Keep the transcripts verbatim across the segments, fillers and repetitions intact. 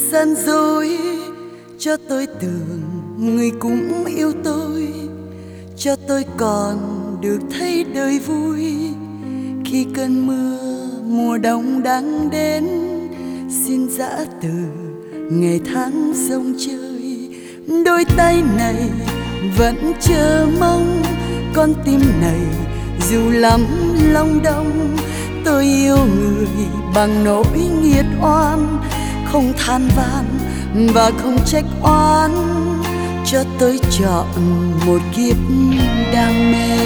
gian dối, cho tôi tưởng người cũng yêu tôi, cho tôi còn được thấy đời vui. Khi cơn mưa mùa đông đang đến, xin dã từ ngày tháng sông chơi. Đôi tay này vẫn chờ mong, con tim này dù lắm lòng đông. Tôi yêu người bằng nỗi nghiệt oan, không than van và không trách oan, cho tôi chọn một kiếp đam mê.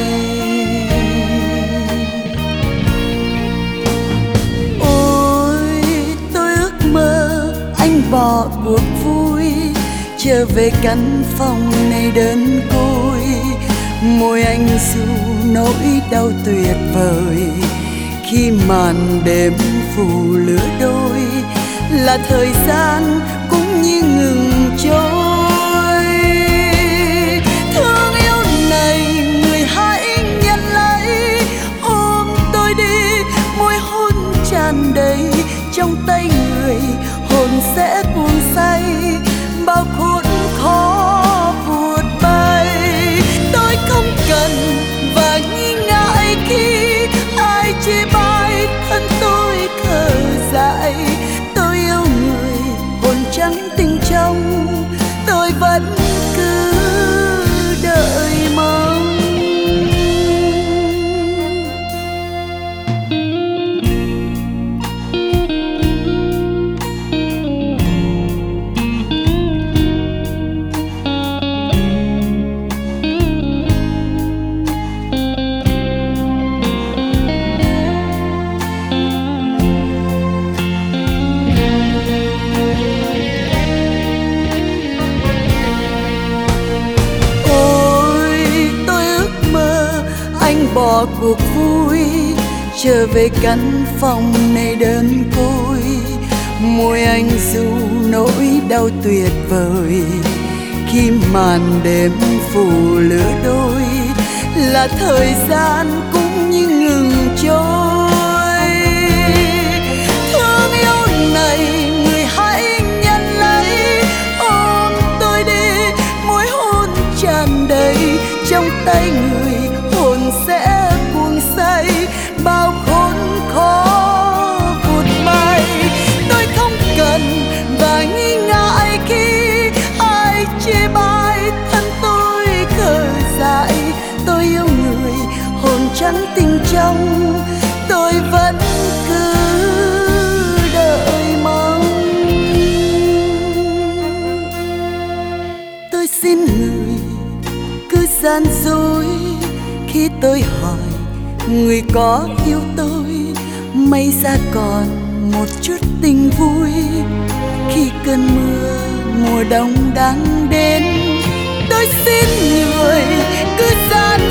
Ôi tôi ước mơ anh bỏ cuộc vui, trở về căn phòng này đơn côi. Môi anh ru nỗi đau tuyệt vời, khi màn đêm phủ lửa đôi, là thời gian cũng như ngừng trôi. Thương yêu này người hãy nhận lấy, ôm tôi đi, môi hôn tràn đầy. Trong tay người hồn sẽ cuồng say, bao khốn khó vụt bay. Tôi không cần và nghi ngại khi ai chê bai, thân tôi thở dài. Tôi yêu người hồn trắng tình trong, tôi vẫn cứ đợi mong. Bỏ cuộc vui, trở về căn phòng này đơn côi. Môi anh ru nỗi đau tuyệt vời, khi màn đêm phủ lửa đôi, là thời gian cũng như ngừng trôi. Thương yêu này người hãy nhận lấy, ôm tôi đi, môi hôn tràn đầy. Trong tay người hồn sẽ cuồng say, bao khốn khó vụt bay. Tôi không cần và nghi ngại khi ai chê bai, thân tôi khờ dại. Tôi yêu người hồn trắng tình trong, tôi vẫn cứ đợi mong. Tôi xin người cứ gian dối, khi tôi hỏi người có yêu tôi, may ra còn một chút tình vui. Khi cơn mưa mùa đông đang đến, tôi xin người cứ gian